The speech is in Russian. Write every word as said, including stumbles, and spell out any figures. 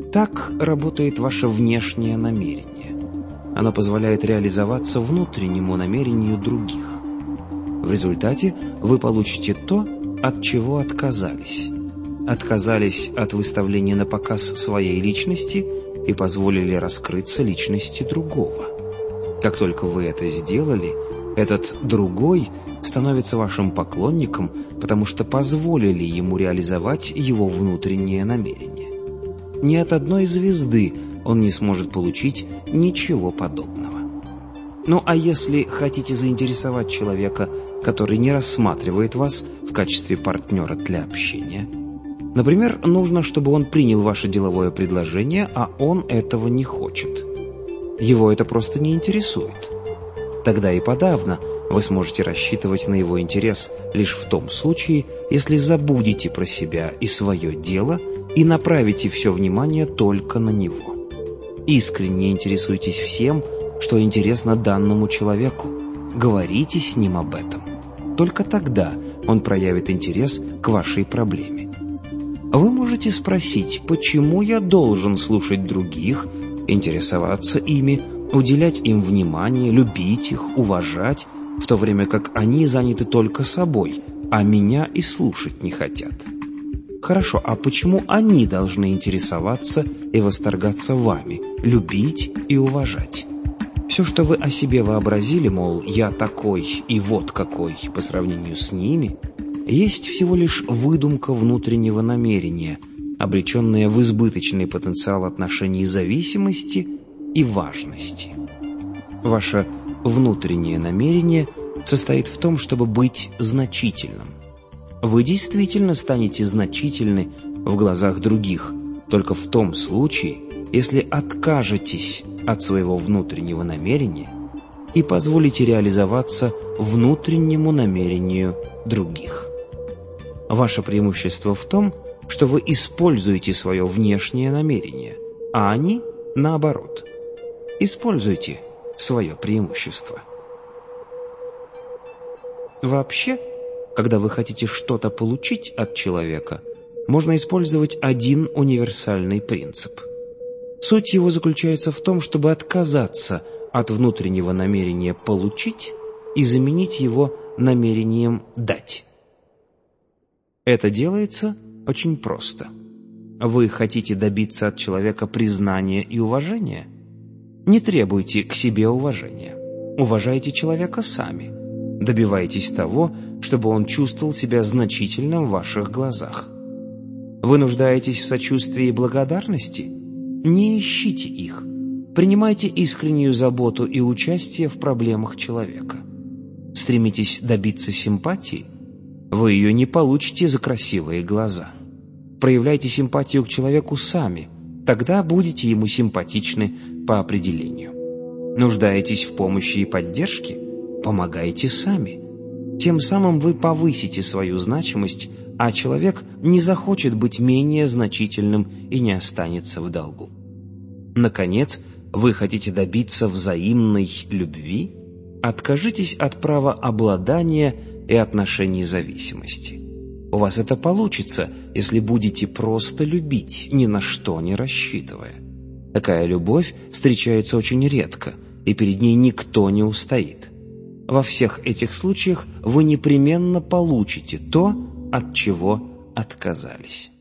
Так работает ваше внешнее намерение. Оно позволяет реализоваться внутреннему намерению других. В результате вы получите то, от чего отказались. Отказались от выставления на показ своей личности и позволили раскрыться личности другого. Как только вы это сделали, этот другой становится вашим поклонником, потому что позволили ему реализовать его внутреннее намерение. Ни от одной звезды он не сможет получить ничего подобного. Ну а если хотите заинтересовать человека, который не рассматривает вас в качестве партнера для общения, например, нужно, чтобы он принял ваше деловое предложение, а он этого не хочет. Его это просто не интересует. Тогда и подавно вы сможете рассчитывать на его интерес лишь в том случае, если забудете про себя и свое дело и направите все внимание только на него. Искренне интересуйтесь всем, что интересно данному человеку. Говорите с ним об этом. Только тогда он проявит интерес к вашей проблеме. Вы можете спросить, почему я должен слушать других, интересоваться ими, уделять им внимание, любить их, уважать, в то время как они заняты только собой, а меня и слушать не хотят. Хорошо, а почему они должны интересоваться и восторгаться вами, любить и уважать? Все, что вы о себе вообразили, мол, я такой и вот какой по сравнению с ними, есть всего лишь выдумка внутреннего намерения, обреченная в избыточный потенциал отношений зависимости и важности. Ваше внутреннее намерение состоит в том, чтобы быть значительным. Вы действительно станете значительны в глазах других только в том случае, если откажетесь от своего внутреннего намерения и позволите реализоваться внутреннему намерению других. Ваше преимущество в том, что вы используете свое внешнее намерение, а они наоборот. Используйте свое преимущество. Вообще, когда вы хотите что-то получить от человека, можно использовать один универсальный принцип. Суть его заключается в том, чтобы отказаться от внутреннего намерения получить и заменить его намерением дать. Это делается очень просто. Вы хотите добиться от человека признания и уважения? Не требуйте к себе уважения. Уважайте человека сами. Добивайтесь того, чтобы он чувствовал себя значительным в ваших глазах. Вы нуждаетесь в сочувствии и благодарности? Не ищите их. Принимайте искреннюю заботу и участие в проблемах человека. Стремитесь добиться симпатии? Вы ее не получите за красивые глаза. Проявляйте симпатию к человеку сами, тогда будете ему симпатичны по определению. Нуждаетесь в помощи и поддержке? Помогайте сами. Тем самым вы повысите свою значимость, а человек не захочет быть менее значительным и не останется в долгу. Наконец, вы хотите добиться взаимной любви? Откажитесь от права обладания и отношений зависимости. У вас это получится, если будете просто любить, ни на что не рассчитывая. Такая любовь встречается очень редко, и перед ней никто не устоит. Во всех этих случаях вы непременно получите то, от чего отказались.